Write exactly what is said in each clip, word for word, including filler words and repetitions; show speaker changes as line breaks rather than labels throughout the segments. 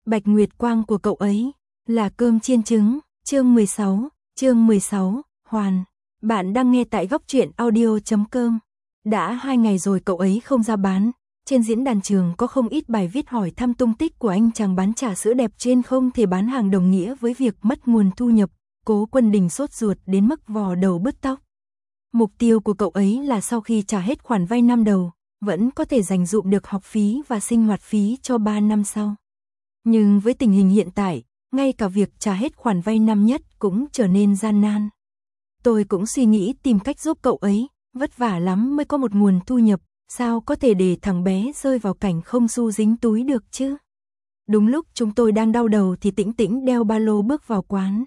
Bạch Nguyệt Quang của cậu ấy, là cơm chiên trứng, chương mười sáu, chương mười sáu, Hoàn. Bạn đang nghe tại góc truyện audio chấm com. Đã hai ngày rồi cậu ấy không ra bán, trên diễn đàn trường có không ít bài viết hỏi thăm tung tích của anh chàng bán trà sữa đẹp trên không thể bán hàng đồng nghĩa với việc mất nguồn thu nhập, Cố Quân Đình sốt ruột đến mức vò đầu bứt tóc. Mục tiêu của cậu ấy là sau khi trả hết khoản vay năm đầu, vẫn có thể dành dụm được học phí và sinh hoạt phí cho ba năm sau. Nhưng với tình hình hiện tại, ngay cả việc trả hết khoản vay năm nhất cũng trở nên gian nan. Tôi cũng suy nghĩ tìm cách giúp cậu ấy, vất vả lắm mới có một nguồn thu nhập, sao có thể để thằng bé rơi vào cảnh không xu dính túi được chứ. Đúng lúc chúng tôi đang đau đầu thì Tĩnh Tĩnh đeo ba lô bước vào quán.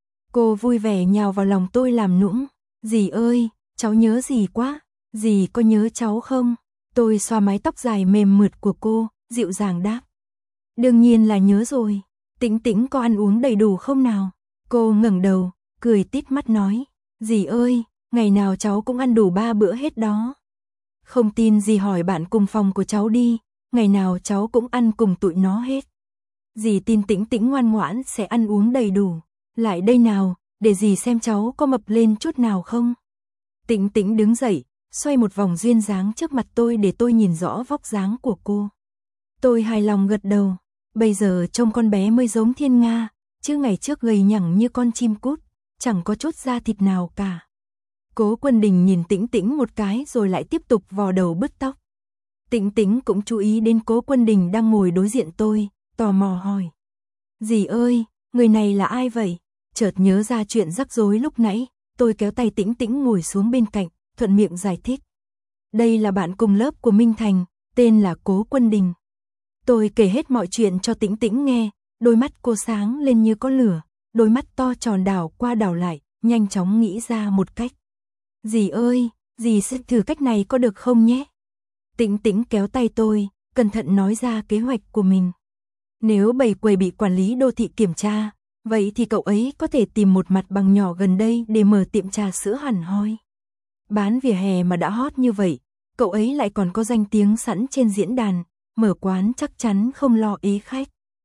Cô vui vẻ nhào vào lòng tôi làm nũng. Dì ơi, cháu nhớ dì quá, dì có nhớ cháu không? Tôi xoa mái tóc dài mềm mượt của cô, dịu dàng đáp. Đương nhiên là nhớ rồi, Tĩnh Tĩnh có ăn uống đầy đủ không nào? Cô ngẩng đầu, cười tít mắt nói. Dì ơi, ngày nào cháu cũng ăn đủ ba bữa hết đó. Không tin dì hỏi bạn cùng phòng của cháu đi, ngày nào cháu cũng ăn cùng tụi nó hết. Dì tin Tĩnh Tĩnh ngoan ngoãn sẽ ăn uống đầy đủ. Lại đây nào, để dì xem cháu có mập lên chút nào không. Tĩnh Tĩnh đứng dậy, xoay một vòng duyên dáng trước mặt tôi để tôi nhìn rõ vóc dáng của cô. Tôi hài lòng gật đầu, bây giờ trông con bé mới giống thiên nga, chứ ngày trước gầy nhẳng như con chim cút, chẳng có chút da thịt nào cả. Cố Quân Đình nhìn Tĩnh Tĩnh một cái rồi lại tiếp tục vò đầu bứt tóc. Tĩnh Tĩnh cũng chú ý đến Cố Quân Đình đang ngồi đối diện tôi, tò mò hỏi. Dì ơi, người này là ai vậy? Chợt nhớ ra chuyện rắc rối lúc nãy, tôi kéo tay Tĩnh Tĩnh ngồi xuống bên cạnh, thuận miệng giải thích. Đây là bạn cùng lớp của Minh Thành, tên là Cố Quân Đình. Tôi kể hết mọi chuyện cho Tĩnh Tĩnh nghe, đôi mắt cô sáng lên như có lửa, đôi mắt to tròn đảo qua đảo lại, nhanh chóng nghĩ ra một cách. Dì ơi, dì sẽ thử cách này có được không nhé? Tĩnh Tĩnh kéo tay tôi, cẩn thận nói ra kế hoạch của mình. Nếu bầy quầy bị quản lý đô thị kiểm tra, vậy thì cậu ấy có thể tìm một mặt bằng nhỏ gần đây để mở tiệm trà sữa hẳn hoi. Bán vỉa hè mà đã hot như vậy, cậu ấy lại còn có danh tiếng sẵn trên diễn đàn, mở quán chắc chắn không lo ế khách.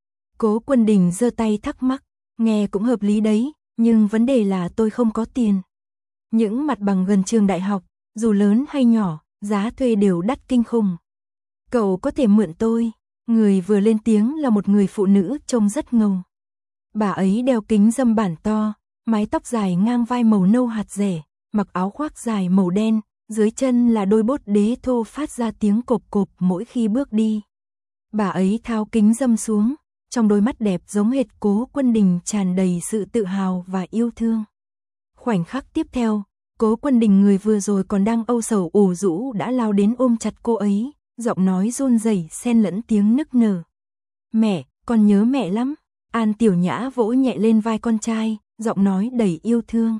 Cố Quân Đình giơ tay thắc mắc, nghe cũng hợp lý đấy, nhưng vấn đề là tôi không có tiền. Những mặt bằng gần trường đại học, dù lớn hay nhỏ, giá thuê đều đắt kinh khủng. Cậu có thể mượn tôi. Người vừa lên tiếng là một người phụ nữ trông rất ngầu. Bà ấy đeo kính râm bản to, mái tóc dài ngang vai màu nâu hạt rẻ, mặc áo khoác dài màu đen, dưới chân là đôi bốt đế thô phát ra tiếng cộp cộp mỗi khi bước đi. Bà ấy tháo kính râm xuống, trong đôi mắt đẹp giống hệt Cố Quân Đình tràn đầy sự tự hào và yêu thương. Khoảnh khắc tiếp theo, Cố Quân Đình người vừa rồi còn đang âu sầu ủ rũ đã lao đến ôm chặt cô ấy, giọng nói run rẩy xen lẫn tiếng nức nở. Mẹ, con nhớ mẹ lắm. An Tiểu Nhã vỗ nhẹ lên vai con trai, giọng nói đầy yêu thương.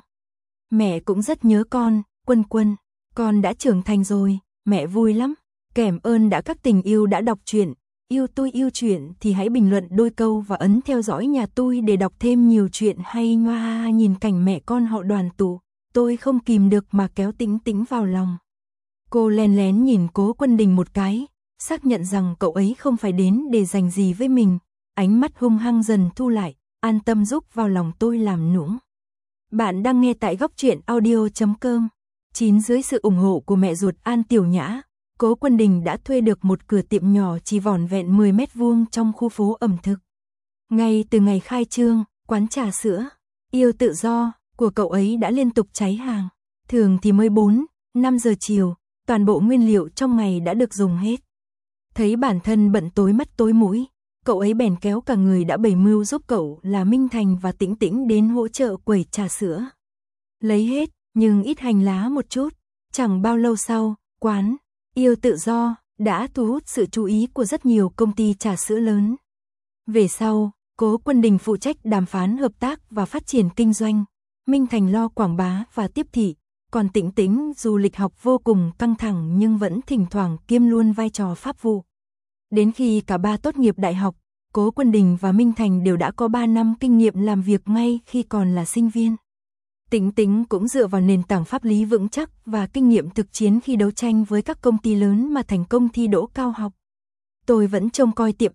Mẹ cũng rất nhớ con, Quân Quân, con đã trưởng thành rồi, mẹ vui lắm. Cảm ơn đã các tình yêu đã đọc truyện. Yêu tôi yêu truyện thì hãy bình luận đôi câu và ấn theo dõi nhà tôi để đọc thêm nhiều chuyện hay. Ngoa, nhìn cảnh mẹ con họ đoàn tụ, tôi không kìm được mà kéo Tĩnh Tĩnh vào lòng. Cô lén lén nhìn Cố Quân Đình một cái, xác nhận rằng cậu ấy không phải đến để giành gì với mình, ánh mắt hung hăng dần thu lại, an tâm giúp vào lòng tôi làm nũng. Bạn đang nghe tại góc truyện audio chấm com. Chín dưới sự ủng hộ của mẹ ruột An Tiểu Nhã, Cố Quân Đình đã thuê được một cửa tiệm nhỏ chỉ vỏn vẹn mười mét vuông trong khu phố ẩm thực. Ngay từ ngày khai trương, quán trà sữa Yêu Tự Do của cậu ấy đã liên tục cháy hàng. Thường thì mới bốn, năm giờ chiều, toàn bộ nguyên liệu trong ngày đã được dùng hết. Thấy bản thân bận tối mắt tối mũi, cậu ấy bèn kéo cả người đã bày mưu giúp cậu là Minh Thành và Tĩnh Tĩnh đến hỗ trợ quầy trà sữa. Lấy hết, nhưng ít hành lá một chút. Chẳng bao lâu sau, quán Yêu Tự Do đã thu hút sự chú ý của rất nhiều công ty trà sữa lớn. Về sau, Cố Quân Đình phụ trách đàm phán hợp tác và phát triển kinh doanh, Minh Thành lo quảng bá và tiếp thị. Còn Tĩnh Tĩnh dù lịch học vô cùng căng thẳng nhưng vẫn thỉnh thoảng kiêm luôn vai trò pháp vụ. Đến khi cả ba tốt nghiệp đại học, Cố Quân Đình và Minh Thành đều đã có ba năm kinh nghiệm làm việc ngay khi còn là sinh viên. Tĩnh Tĩnh cũng dựa vào nền tảng pháp lý vững chắc và kinh nghiệm thực chiến khi đấu tranh với các công ty lớn mà thành công thi đỗ cao học. Tôi vẫn trông coi tiệm ăn,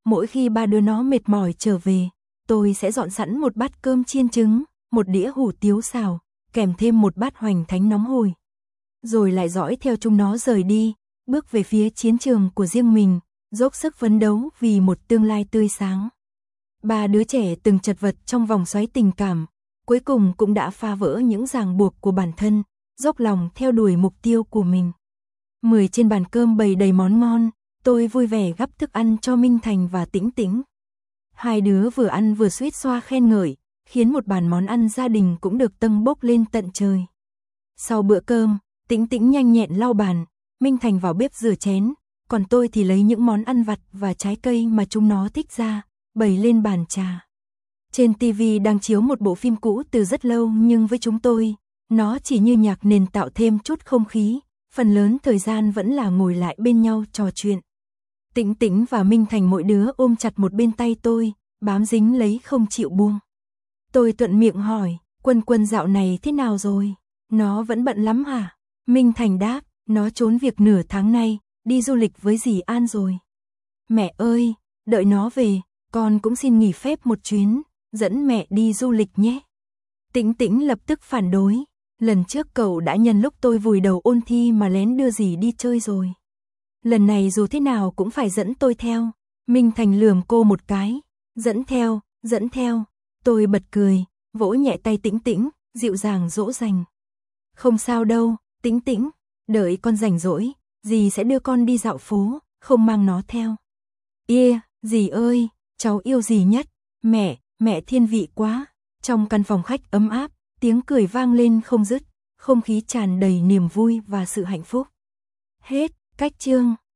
mỗi khi ba đứa nó mệt mỏi trở về, tôi sẽ dọn sẵn một bát cơm chiên trứng, một đĩa hủ tiếu xào, kèm thêm một bát hoành thánh nóng hổi. Rồi lại dõi theo chúng nó rời đi, bước về phía chiến trường của riêng mình, dốc sức phấn đấu vì một tương lai tươi sáng. Ba đứa trẻ từng chật vật trong vòng xoáy tình cảm, cuối cùng cũng đã phá vỡ những ràng buộc của bản thân, dốc lòng theo đuổi mục tiêu của mình. Mười trên bàn cơm bày đầy món ngon, tôi vui vẻ gắp thức ăn cho Minh Thành và Tĩnh Tĩnh. Hai đứa vừa ăn vừa suýt xoa khen ngợi, khiến một bàn món ăn gia đình cũng được tâng bốc lên tận trời. Sau bữa cơm, Tĩnh Tĩnh nhanh nhẹn lau bàn, Minh Thành vào bếp rửa chén, còn tôi thì lấy những món ăn vặt và trái cây mà chúng nó thích ra, bày lên bàn trà. Trên ti vi đang chiếu một bộ phim cũ từ rất lâu, nhưng với chúng tôi, nó chỉ như nhạc nền tạo thêm chút không khí, phần lớn thời gian vẫn là ngồi lại bên nhau trò chuyện. Tĩnh Tĩnh và Minh Thành mỗi đứa ôm chặt một bên tay tôi, bám dính lấy không chịu buông. Tôi thuận miệng hỏi, Quân Quân dạo này thế nào rồi? Nó vẫn bận lắm hả? Minh Thành đáp, nó trốn việc nửa tháng nay, đi du lịch với dì An rồi. Mẹ ơi, đợi nó về, con cũng xin nghỉ phép một chuyến, dẫn mẹ đi du lịch nhé. Tĩnh Tĩnh lập tức phản đối, lần trước cậu đã nhân lúc tôi vùi đầu ôn thi mà lén đưa dì đi chơi rồi. Lần này dù thế nào cũng phải dẫn tôi theo. Minh Thành lườm cô một cái, dẫn theo, dẫn theo. Tôi bật cười, vỗ nhẹ tay Tĩnh Tĩnh, dịu dàng dỗ dành. Không sao đâu, Tĩnh Tĩnh, đợi con rảnh rỗi, dì sẽ đưa con đi dạo phố, không mang nó theo. Ia, dì ơi, cháu yêu dì nhất, mẹ, mẹ thiên vị quá. Trong căn phòng khách ấm áp, tiếng cười vang lên không dứt, không khí tràn đầy niềm vui và sự hạnh phúc. Hết, cách chương.